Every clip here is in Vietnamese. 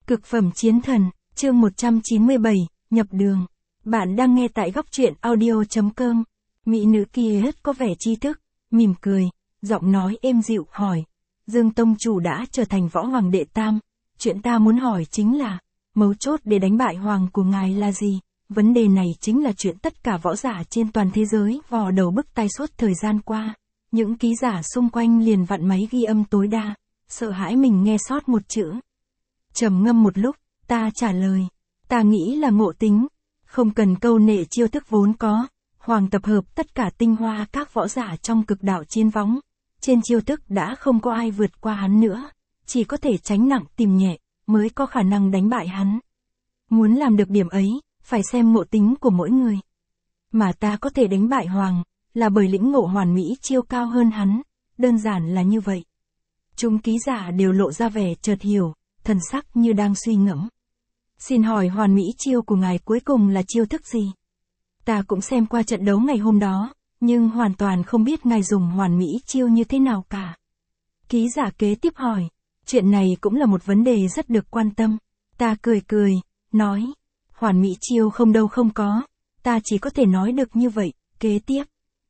Cực phẩm chiến thần, chương 197, nhập đường. Bạn đang nghe tại góc truyện audio.com. Mỹ nữ kia rất có vẻ tri thức, mỉm cười, giọng nói êm dịu hỏi. Dương tông chủ đã trở thành võ hoàng đệ tam. Chuyện ta muốn hỏi chính là, mấu chốt để đánh bại hoàng của ngài là gì? Vấn đề này chính là chuyện tất cả võ giả trên toàn thế giới vò đầu bứt tai suốt thời gian qua. Những ký giả xung quanh liền vặn máy ghi âm tối đa, sợ hãi mình nghe sót một chữ. Trầm ngâm một lúc, ta trả lời. Ta nghĩ là ngộ tính. Không cần câu nệ chiêu thức vốn có. Hoàng tập hợp tất cả tinh hoa các võ giả trong cực đạo chiến võng. Trên chiêu thức đã không có ai vượt qua hắn nữa. Chỉ có thể tránh nặng tìm nhẹ, mới có khả năng đánh bại hắn. Muốn làm được điểm ấy, phải xem ngộ tính của mỗi người. Mà ta có thể đánh bại Hoàng, là bởi lĩnh ngộ hoàn mỹ chiêu cao hơn hắn. Đơn giản là như vậy. Chúng ký giả đều lộ ra vẻ chợt hiểu, thần sắc như đang suy ngẫm. Xin hỏi hoàn mỹ chiêu của ngài cuối cùng là chiêu thức gì? Ta cũng xem qua trận đấu ngày hôm đó, nhưng hoàn toàn không biết ngài dùng hoàn mỹ chiêu như thế nào cả. Ký giả kế tiếp hỏi, chuyện này cũng là một vấn đề rất được quan tâm. Ta cười, nói, hoàn mỹ chiêu không đâu không có, ta chỉ có thể nói được như vậy. Kế tiếp,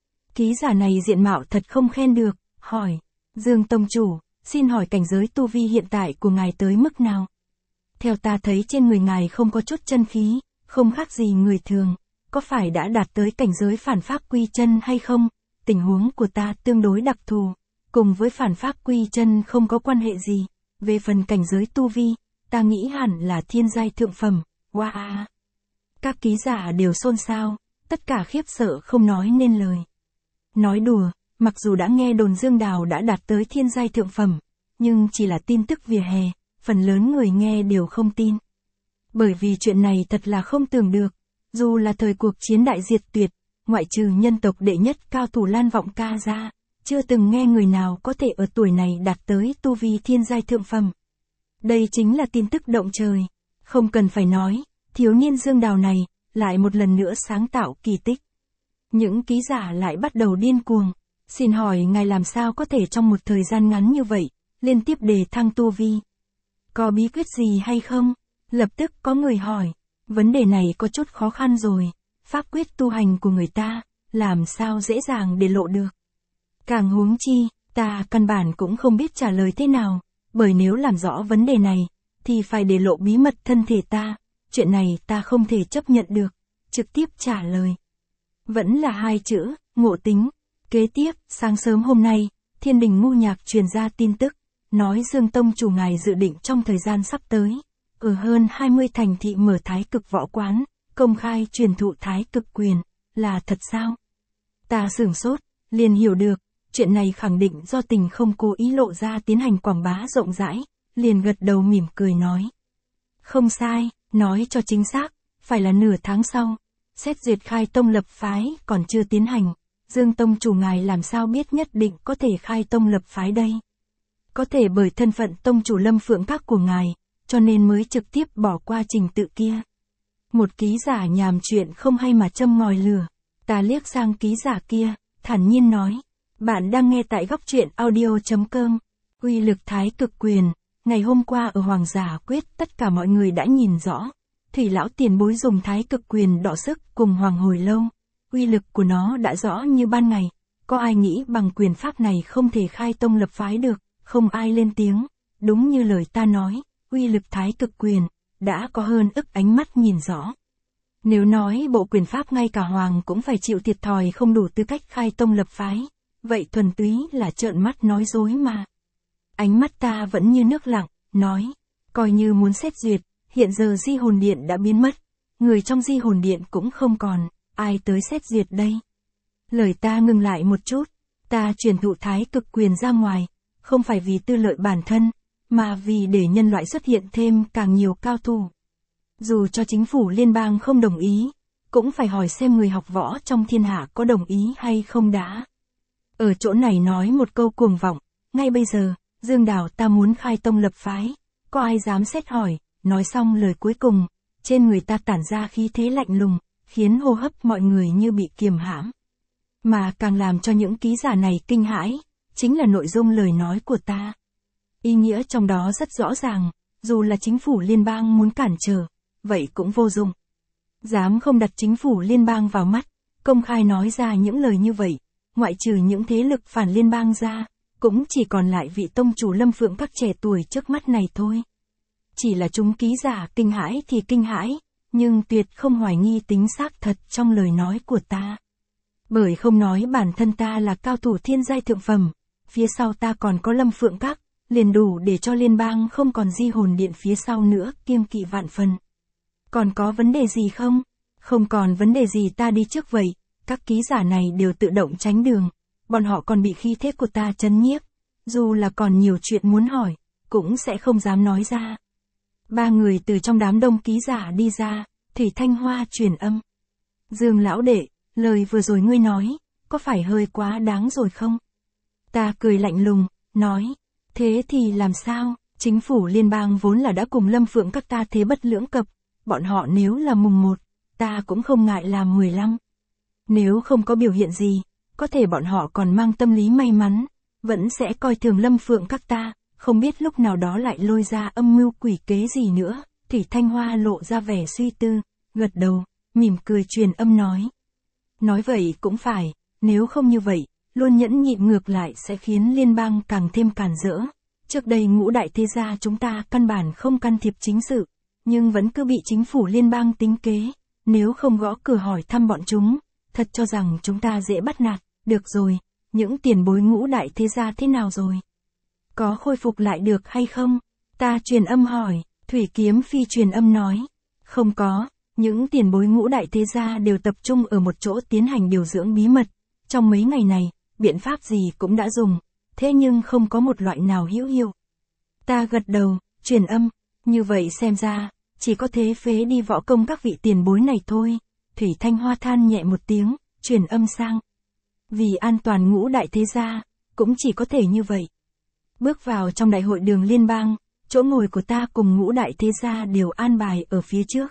ký giả này diện mạo thật không khen được, hỏi, Dương tông chủ, xin hỏi cảnh giới tu vi hiện tại của ngài tới mức nào? Theo ta thấy trên người ngài không có chút chân khí, không khác gì người thường, có phải đã đạt tới cảnh giới phản pháp quy chân hay không? Tình huống của ta tương đối đặc thù, cùng với phản pháp quy chân không có quan hệ gì. Về phần cảnh giới tu vi, ta nghĩ hẳn là thiên giai thượng phẩm. Wow! Các ký giả đều xôn xao, tất cả khiếp sợ không nói nên lời. Nói đùa, mặc dù đã nghe đồn Dương Đào đã đạt tới thiên giai thượng phẩm, nhưng chỉ là tin tức vỉa hè, phần lớn người nghe đều không tin. Bởi vì chuyện này thật là không tưởng được, dù là thời cuộc chiến đại diệt tuyệt, ngoại trừ nhân tộc đệ nhất cao thủ Lan Vọng Ca ra, chưa từng nghe người nào có thể ở tuổi này đạt tới tu vi thiên giai thượng phẩm. Đây chính là tin tức động trời, không cần phải nói, thiếu niên Dương Đào này, lại một lần nữa sáng tạo kỳ tích. Những ký giả lại bắt đầu điên cuồng, xin hỏi ngài làm sao có thể trong một thời gian ngắn như vậy, liên tiếp đề thăng tu vi? Có bí quyết gì hay không? Lập tức có người hỏi, vấn đề này có chút khó khăn rồi, pháp quyết tu hành của người ta, làm sao dễ dàng để lộ được. Càng huống chi, ta căn bản cũng không biết trả lời thế nào, bởi nếu làm rõ vấn đề này, thì phải để lộ bí mật thân thể ta, chuyện này ta không thể chấp nhận được, trực tiếp trả lời. Vẫn là hai chữ, ngộ tính. Kế tiếp, sáng sớm hôm nay, Thiên Đình Ngu Nhạc truyền ra tin tức, nói Dương tông chủ ngài dự định trong thời gian sắp tới, ở hơn 20 thành thị mở thái cực võ quán, công khai truyền thụ thái cực quyền, là thật sao? Ta sửng sốt, liền hiểu được, chuyện này khẳng định do tình không cố ý lộ ra tiến hành quảng bá rộng rãi, liền gật đầu mỉm cười nói. Không sai, nói cho chính xác, phải là nửa tháng sau, xét duyệt khai tông lập phái còn chưa tiến hành, Dương tông chủ ngài làm sao biết nhất định có thể khai tông lập phái đây? Có thể bởi thân phận tông chủ Lâm Phượng Các của ngài, cho nên mới trực tiếp bỏ qua trình tự kia. Một ký giả nhàm chuyện không hay mà châm ngòi lửa. Ta liếc sang ký giả kia, thản nhiên nói. Bạn đang nghe tại góc truyện audio.com. Uy lực thái cực quyền, ngày hôm qua ở Hoàng Giả Quyết tất cả mọi người đã nhìn rõ. Thủy lão tiền bối dùng thái cực quyền đọ sức cùng Hoàng hồi lâu. Uy lực của nó đã rõ như ban ngày. Có ai nghĩ bằng quyền pháp này không thể khai tông lập phái được, không ai lên tiếng. Đúng như lời ta nói, uy lực thái cực quyền, đã có hơn ức ánh mắt nhìn rõ. Nếu nói bộ quyền pháp ngay cả Hoàng cũng phải chịu thiệt thòi không đủ tư cách khai tông lập phái, vậy thuần túy là trợn mắt nói dối mà. Ánh mắt ta vẫn như nước lặng, nói, coi như muốn xét duyệt, hiện giờ Di Hồn Điện đã biến mất, người trong Di Hồn Điện cũng không còn, ai tới xét duyệt đây? Lời ta ngừng lại một chút, ta truyền thụ thái cực quyền ra ngoài, không phải vì tư lợi bản thân, mà vì để nhân loại xuất hiện thêm càng nhiều cao thủ. Dù cho chính phủ liên bang không đồng ý, cũng phải hỏi xem người học võ trong thiên hạ có đồng ý hay không đã. Ở chỗ này nói một câu cuồng vọng, ngay bây giờ, Dương Đào ta muốn khai tông lập phái, có ai dám xét hỏi, nói xong lời cuối cùng, trên người ta tản ra khí thế lạnh lùng, khiến hô hấp mọi người như bị kiềm hãm. Mà càng làm cho những ký giả này kinh hãi, chính là nội dung lời nói của ta. Ý nghĩa trong đó rất rõ ràng, dù là chính phủ liên bang muốn cản trở, vậy cũng vô dụng. Dám không đặt chính phủ liên bang vào mắt, công khai nói ra những lời như vậy, ngoại trừ những thế lực phản liên bang ra, cũng chỉ còn lại vị tông chủ Lâm Phượng Các trẻ tuổi trước mắt này thôi. Chỉ là chúng ký giả kinh hãi thì kinh hãi, nhưng tuyệt không hoài nghi tính xác thật trong lời nói của ta. Bởi không nói bản thân ta là cao thủ thiên giai thượng phẩm, phía sau ta còn có Lâm Phượng Các, liền đủ để cho liên bang không còn di hồn điện phía sau nữa, kiêng kỵ vạn phần. Còn có vấn đề gì không? Không còn vấn đề gì, ta đi trước vậy. Các ký giả này đều tự động tránh đường, bọn họ còn bị khí thế của ta chấn nhiếp, dù là còn nhiều chuyện muốn hỏi, cũng sẽ không dám nói ra. 3 người từ trong đám đông ký giả đi ra, Thủy Thanh Hoa truyền âm. Dương lão đệ, lời vừa rồi ngươi nói, có phải hơi quá đáng rồi không? Ta cười lạnh lùng, nói, thế thì làm sao, chính phủ liên bang vốn là đã cùng Lâm Phượng Các ta thế bất lưỡng cập, bọn họ nếu là mùng 1, ta cũng không ngại làm 15. Nếu không có biểu hiện gì, có thể bọn họ còn mang tâm lý may mắn, vẫn sẽ coi thường Lâm Phượng Các ta, không biết lúc nào đó lại lôi ra âm mưu quỷ kế gì nữa. Thủy Thanh Hoa lộ ra vẻ suy tư, gật đầu, mỉm cười truyền âm nói. Nói vậy cũng phải, nếu không như vậy, luôn nhẫn nhịn ngược lại sẽ khiến liên bang càng thêm càn rỡ. Trước đây ngũ đại thế gia chúng ta căn bản không can thiệp chính sự, nhưng vẫn cứ bị chính phủ liên bang tính kế, nếu không gõ cửa hỏi thăm bọn chúng, thật cho rằng chúng ta dễ bắt nạt. Được rồi, những tiền bối ngũ đại thế gia thế nào rồi? Có khôi phục lại được hay không? Ta truyền âm hỏi, Thủy Kiếm Phi truyền âm nói, không có, những tiền bối ngũ đại thế gia đều tập trung ở một chỗ tiến hành điều dưỡng bí mật. Trong mấy ngày này, biện pháp gì cũng đã dùng, thế nhưng không có một loại nào hữu hiệu. Ta gật đầu, truyền âm, như vậy xem ra, chỉ có thế phế đi võ công các vị tiền bối này thôi. Thủy Thanh Hoa than nhẹ một tiếng, truyền âm sang. Vì an toàn ngũ đại thế gia, cũng chỉ có thể như vậy. Bước vào trong đại hội đường liên bang, chỗ ngồi của ta cùng ngũ đại thế gia đều an bài ở phía trước.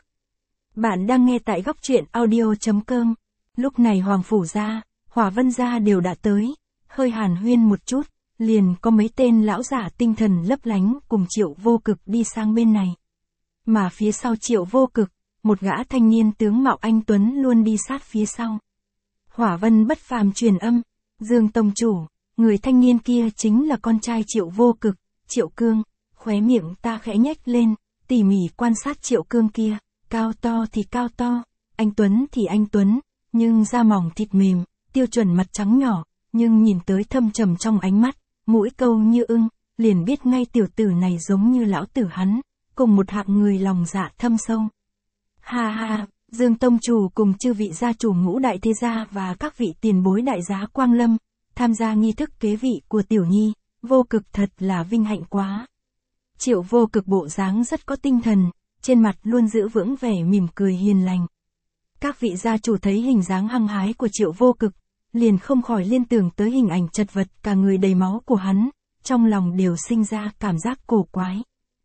Bạn đang nghe tại góc truyện audio.com. Lúc này Hoàng Phủ gia, Hỏa Vân gia đều đã tới, hơi hàn huyên một chút, liền có mấy tên lão giả tinh thần lấp lánh cùng Triệu Vô Cực đi sang bên này. Mà phía sau Triệu Vô Cực, một gã thanh niên tướng mạo anh tuấn luôn đi sát phía sau. Hỏa Vân bất phàm truyền âm, Dương tông chủ, người thanh niên kia chính là con trai Triệu Vô Cực, Triệu Cương. Khóe miệng ta khẽ nhếch lên, tỉ mỉ quan sát Triệu Cương kia, cao to thì cao to, anh tuấn thì anh tuấn, nhưng da mỏng thịt mềm, tiêu chuẩn mặt trắng nhỏ, nhưng nhìn tới thâm trầm trong ánh mắt, mũi câu như ưng, liền biết ngay tiểu tử này giống như lão tử hắn, cùng một hạng người lòng dạ thâm sâu. Ha ha, Dương tông chủ cùng chư vị gia chủ ngũ đại thế gia và các vị tiền bối đại giá quang lâm, tham gia nghi thức kế vị của tiểu nhi, Vô Cực thật là vinh hạnh quá. Triệu Vô Cực bộ dáng rất có tinh thần, trên mặt luôn giữ vững vẻ mỉm cười hiền lành. Các vị gia chủ thấy hình dáng hăng hái của Triệu Vô Cực, liền không khỏi liên tưởng tới hình ảnh chật vật cả người đầy máu của hắn, trong lòng đều sinh ra cảm giác cổ quái.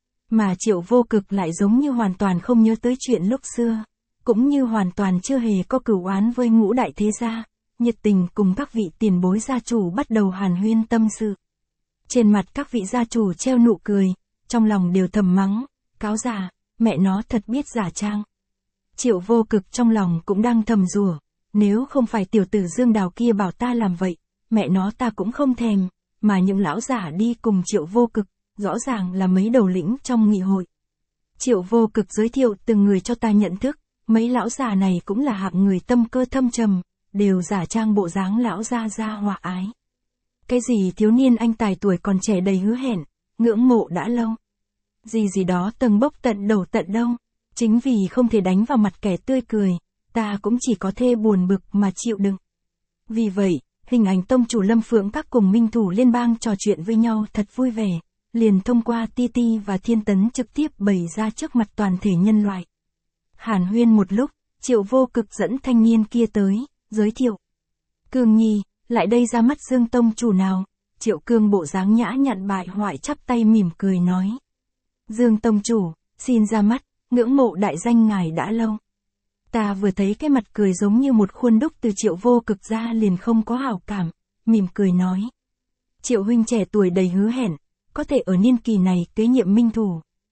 Mà Triệu Vô Cực lại giống như hoàn toàn không nhớ tới chuyện lúc xưa, cũng như hoàn toàn chưa hề có cửu oán với ngũ đại thế gia, nhiệt tình cùng các vị tiền bối gia chủ bắt đầu hàn huyên tâm sự. Trên mặt các vị gia chủ treo nụ cười, trong lòng đều thầm mắng, cáo già, mẹ nó thật biết giả trang. Triệu Vô Cực trong lòng cũng đang thầm rủa, nếu không phải tiểu tử Dương Đào kia bảo ta làm vậy, mẹ nó ta cũng không thèm, mà những lão giả đi cùng Triệu Vô Cực, rõ ràng là mấy đầu lĩnh trong nghị hội. Triệu Vô Cực giới thiệu từng người cho ta nhận thức, mấy lão già này cũng là hạng người tâm cơ thâm trầm, đều giả trang bộ dáng lão gia hòa ái. Cái gì thiếu niên anh tài tuổi còn trẻ đầy hứa hẹn, ngưỡng mộ đã lâu. Gì đó tầng bốc tận đầu tận đâu, chính vì không thể đánh vào mặt kẻ tươi cười, ta cũng chỉ có thê buồn bực mà chịu đựng. Vì vậy, hình ảnh tông chủ Lâm Phượng Các cùng minh thủ liên bang trò chuyện với nhau thật vui vẻ, liền thông qua Ti và Thiên Tấn trực tiếp bày ra trước mặt toàn thể nhân loại. Hàn huyên một lúc, Triệu Vô Cực dẫn thanh niên kia tới, giới thiệu. Cương nhi, lại đây ra mắt Dương tông chủ nào. Triệu Cương bộ dáng nhã nhặn bại hoại chắp tay mỉm cười nói. Dương tông chủ, xin ra mắt, ngưỡng mộ đại danh ngài đã lâu. Ta vừa thấy cái mặt cười giống như một khuôn đúc từ Triệu Vô Cực ra liền không có hảo cảm, mỉm cười nói. Triệu huynh trẻ tuổi đầy hứa hẹn, có thể ở niên kỳ này kế nhiệm minh thủ,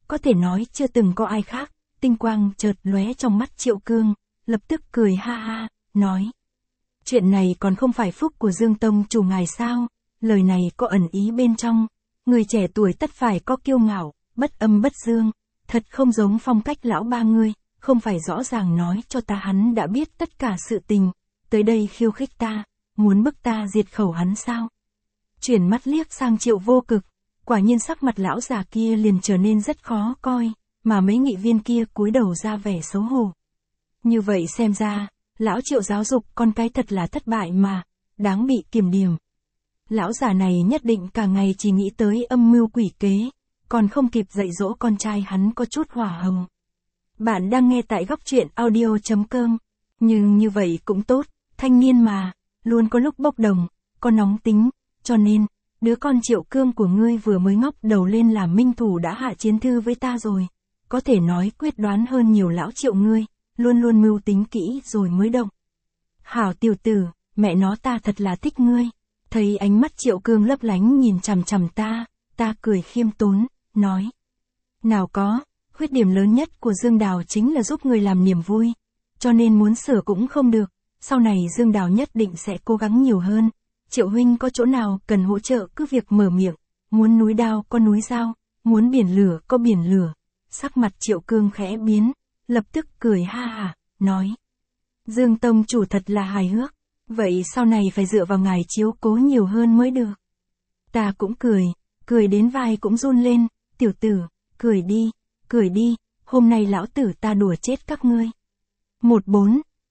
có thể nói chưa từng có ai khác. Tinh quang chợt lóe trong mắt Triệu Cương, lập tức cười ha ha, nói. Chuyện này còn không phải phúc của Dương Tông chủ ngài sao, lời này có ẩn ý bên trong. Người trẻ tuổi tất phải có kiêu ngạo, bất âm bất dương, thật không giống phong cách lão ba ngươi, không phải rõ ràng nói cho ta hắn đã biết tất cả sự tình, tới đây khiêu khích ta, muốn bức ta diệt khẩu hắn sao? Chuyển mắt liếc sang Triệu Vô Cực, quả nhiên sắc mặt lão già kia liền trở nên rất khó coi, mà mấy nghị viên kia cúi đầu ra vẻ xấu hổ. Như vậy xem ra, lão Triệu giáo dục con cái thật là thất bại mà, đáng bị kiểm điểm. Lão già này nhất định cả ngày chỉ nghĩ tới âm mưu quỷ kế, còn không kịp dạy dỗ con trai hắn có chút hỏa hồng. Bạn đang nghe tại góc truyện audio.com, nhưng như vậy cũng tốt, thanh niên mà, luôn có lúc bốc đồng, có nóng tính, cho nên, đứa con Triệu Cương của ngươi vừa mới ngóc đầu lên làm minh thủ đã hạ chiến thư với ta rồi, có thể nói quyết đoán hơn nhiều lão Triệu ngươi, luôn luôn mưu tính kỹ rồi mới động. Hảo tiểu tử, mẹ nó ta thật là thích ngươi. Thấy ánh mắt Triệu Cương lấp lánh nhìn chằm chằm ta cười khiêm tốn, nói. Nào có, khuyết điểm lớn nhất của Dương Đào chính là giúp người làm niềm vui, cho nên muốn sửa cũng không được, sau này Dương Đào nhất định sẽ cố gắng nhiều hơn. Triệu huynh có chỗ nào cần hỗ trợ cứ việc mở miệng, muốn núi đao có núi dao, muốn biển lửa có biển lửa. Sắc mặt Triệu Cương khẽ biến, lập tức cười ha hả, nói. Dương Tông chủ thật là hài hước, vậy sau này phải dựa vào ngài chiếu cố nhiều hơn mới được. Ta cũng cười đến vai cũng run lên, tiểu tử, cười đi, hôm nay lão tử ta đùa chết các ngươi.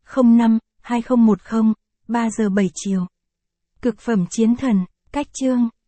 1405-2010, 3 giờ 7 chiều. Cực phẩm chiến thần, cách chương.